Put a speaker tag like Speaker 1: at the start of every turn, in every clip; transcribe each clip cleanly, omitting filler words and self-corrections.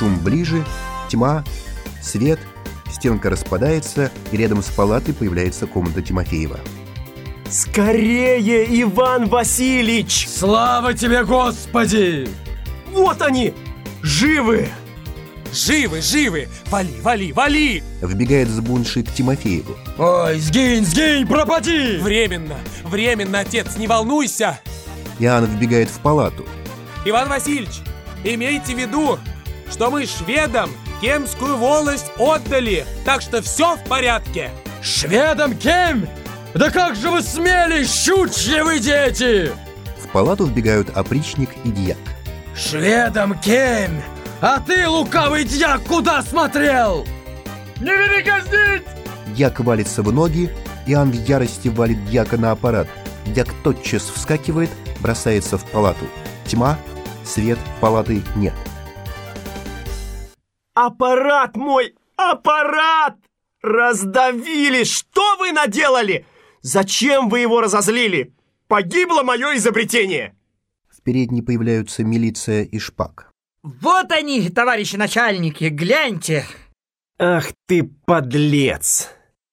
Speaker 1: Шум ближе, тьма, свет, стенка распадается, и рядом с палатой появляется комната Тимофеева.
Speaker 2: Скорее, Иван Васильевич!
Speaker 3: Слава тебе, Господи!
Speaker 2: Вот они! Живы!
Speaker 4: Живы, живы! Вали, вали, вали!
Speaker 1: Вбегает сбунший к Тимофееву.
Speaker 3: Ой, сгинь, пропади!
Speaker 4: Временно, отец, не волнуйся!
Speaker 1: Иоанн вбегает в палату.
Speaker 4: Иван Васильевич, имейте в виду, что мы шведам Кемскую волость отдали, так что все в порядке.
Speaker 3: Шведам Кем? Да как же вы смели, щучьи вы дети!
Speaker 1: В палату вбегают опричник и дьяк.
Speaker 3: Шведам Кем? А ты, лукавый дьяк, куда смотрел? Не вели казнить!
Speaker 1: Дьяк валится в ноги, Иоанн в ярости валит дьяка на аппарат. Дьяк тотчас вскакивает, бросается в палату. Тьма, свет, палаты нет.
Speaker 2: Аппарат мой! Аппарат! Раздавили! Что вы наделали? Зачем вы его разозлили? Погибло мое изобретение!
Speaker 1: В передней появляются милиция и шпак.
Speaker 5: Вот они, товарищи начальники, гляньте.
Speaker 2: Ах ты, подлец!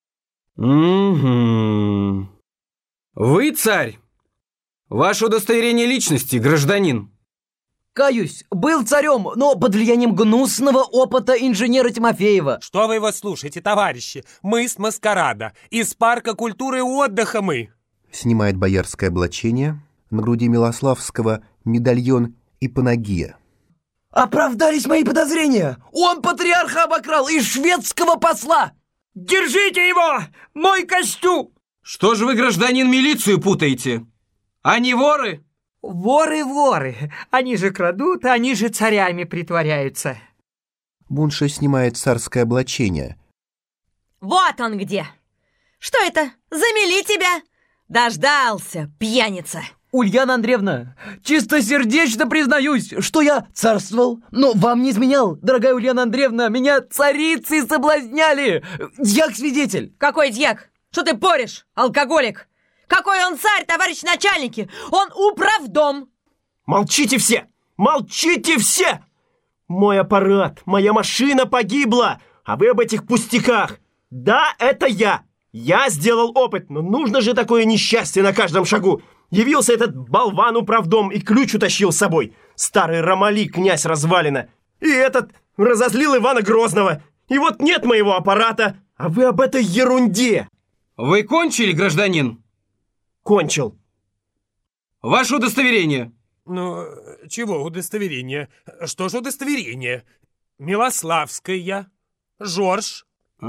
Speaker 6: Угу. Вы царь? Ваше удостоверение личности, гражданин.
Speaker 5: Каюсь, был царем, но под влиянием гнусного опыта инженера Тимофеева.
Speaker 4: Что вы его слушаете, товарищи? Мы с маскарада, из парка культуры и отдыха мы.
Speaker 1: Снимает боярское облачение, на груди Милославского медальон и панагия.
Speaker 5: Оправдались мои подозрения. Он патриарха обокрал и шведского посла. Держите его! Мой костюм!
Speaker 6: Что же вы, гражданин, милицию путаете? Они воры?
Speaker 5: Воры. Они же крадут, они же царями притворяются.
Speaker 1: Бунша снимает царское облачение.
Speaker 7: Вот он где! Что это? Замели тебя? Дождался, пьяница!
Speaker 5: Ульяна Андреевна, чистосердечно признаюсь, что я царствовал, но вам не изменял, дорогая Ульяна Андреевна, меня царицы соблазняли. Дьяк-свидетель.
Speaker 7: Какой дьяк? Что ты порешь, алкоголик? Какой он царь, товарищ начальники? Он управдом.
Speaker 2: Молчите все! Молчите все! Мой аппарат, моя машина погибла, а вы об этих пустяках. Да, это я. Я сделал опыт, но нужно же такое несчастье на каждом шагу. Явился этот болван управдом и ключ утащил с собой. Старый Ромали, князь развалина. И этот разозлил Ивана Грозного. И вот нет моего аппарата, а вы об этой ерунде.
Speaker 6: Вы кончили, гражданин?
Speaker 2: Кончил.
Speaker 6: Ваше удостоверение.
Speaker 4: Ну, чего удостоверение? Что же удостоверение? Милославская, Жорж.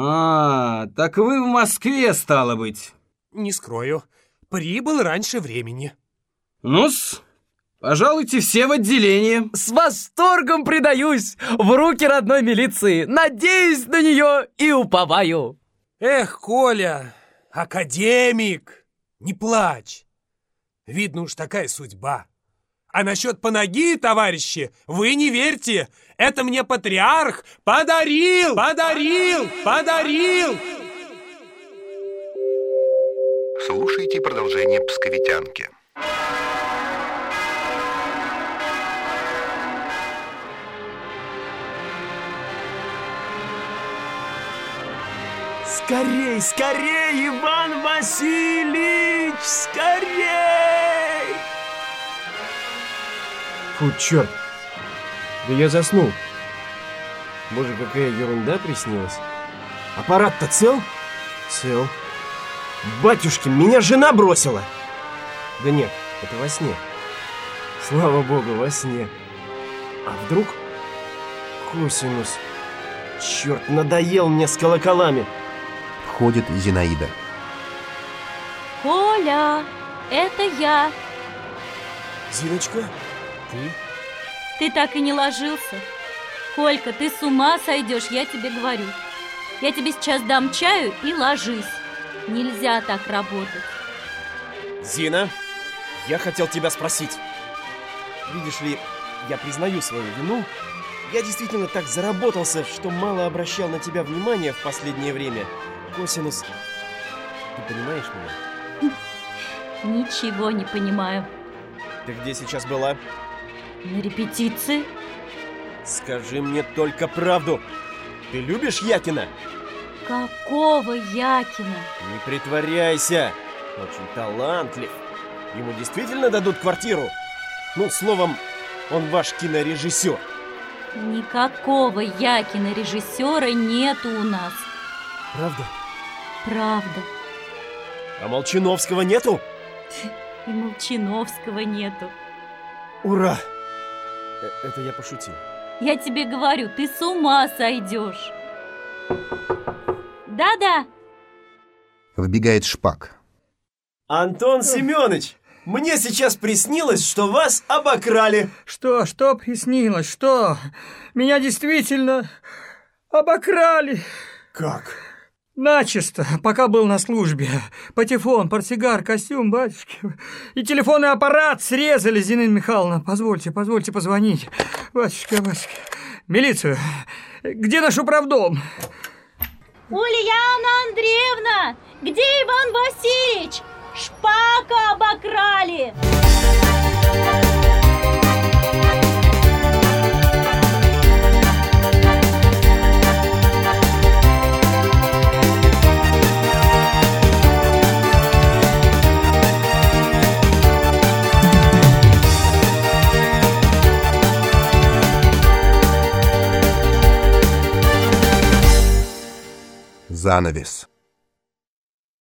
Speaker 6: Так вы в Москве, стало быть.
Speaker 4: Не скрою, прибыл раньше времени.
Speaker 6: Ну-с, пожалуйте все в отделение.
Speaker 5: С восторгом предаюсь в руки родной милиции. Надеюсь на нее и уповаю.
Speaker 4: Эх, Коля, академик, не плачь. Видно уж такая судьба. А насчет панаги, товарищи, вы не верьте. Это мне патриарх подарил!
Speaker 1: Слушайте продолжение «Псковитянки».
Speaker 2: Скорей, скорей, Иван Васильевич, скорей! Фу, черт! Да я заснул. Боже, какая ерунда приснилась. Аппарат-то цел? Цел. Батюшки, меня жена бросила. Да нет, это во сне. Слава богу, во сне. А вдруг косинус? Черт, надоел мне с колоколами.
Speaker 1: Входит Зинаида.
Speaker 8: Коля, это я.
Speaker 2: Зиночка, ты?
Speaker 8: Ты так и не ложился. Колька, ты с ума сойдешь, я тебе говорю. Я тебе сейчас дам чаю и ложись. Нельзя так работать.
Speaker 2: Зина, я хотел тебя спросить. Видишь ли, я признаю свою вину. Я действительно так заработался, что мало обращал на тебя внимания в последнее время. Косинус, ты понимаешь меня?
Speaker 8: Ничего не понимаю.
Speaker 2: Ты где сейчас была?
Speaker 8: На репетиции?
Speaker 2: Скажи мне только правду. Ты любишь Якина?
Speaker 8: Какого Якина?
Speaker 2: Не притворяйся. Очень талантлив. Ему действительно дадут квартиру? Ну, словом, он ваш кинорежиссер.
Speaker 8: Никакого Якина режиссера нету у нас.
Speaker 2: Правда?
Speaker 8: Правда.
Speaker 2: А Молчановского нету?
Speaker 8: И Молчановского нету.
Speaker 2: Ура! Это я пошутил.
Speaker 8: Я тебе говорю, ты с ума сойдешь. Да-да.
Speaker 1: Вбегает Шпак.
Speaker 2: Антон Семенович, мне сейчас приснилось, что вас обокрали.
Speaker 3: Что приснилось? Что? Меня действительно обокрали.
Speaker 2: Как?
Speaker 3: Начисто, пока был на службе. Патефон, портсигар, костюм, батюшки. И телефонный аппарат срезали, Зинаида Михайловна. Позвольте позвонить. Батюшка. Милицию. Где наш управдом?
Speaker 8: Ульяна Андреевна! Где Иван Васильевич? Шпака обокрали!
Speaker 1: Занавес.